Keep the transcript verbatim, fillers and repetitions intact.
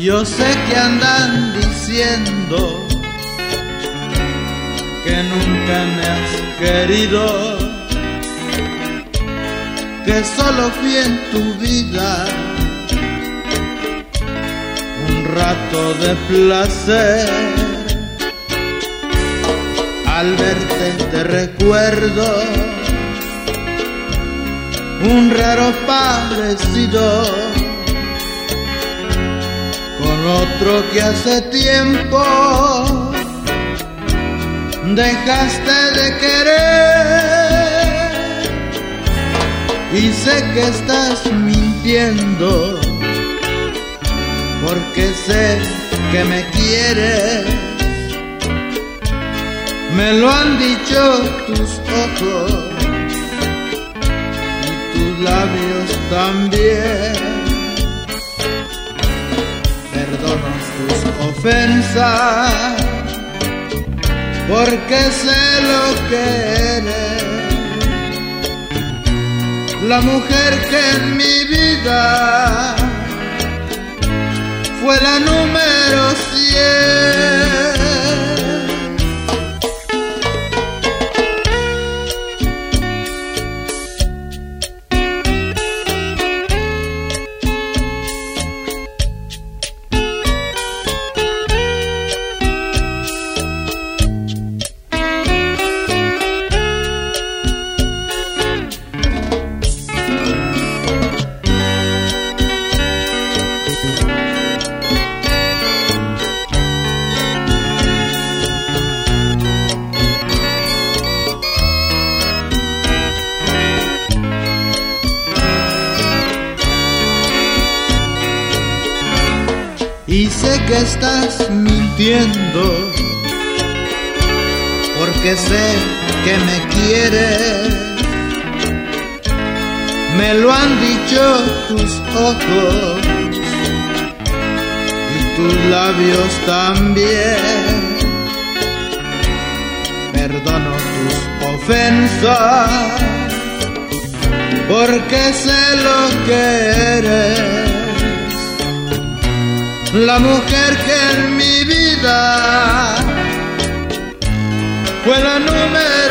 Yo sé que andan diciendo que nunca me has querido, que solo fui en tu vida un rato de placer. Al verte te recuerdo un raro parecido con otro que hace tiempo dejaste de querer. Y sé que estás mintiendo, porque sé que me quieres. Me lo han dicho tus ojos y tus labios también. Perdono tus ofensas, porque sé lo que eres. La mujer que en mi vida fue la número cien. Y sé que estás mintiendo, porque sé que me quieres. Me lo han dicho tus ojos y tus labios también. Perdono tus ofensas, porque sé lo que eres. La mujer que en mi vida fue la número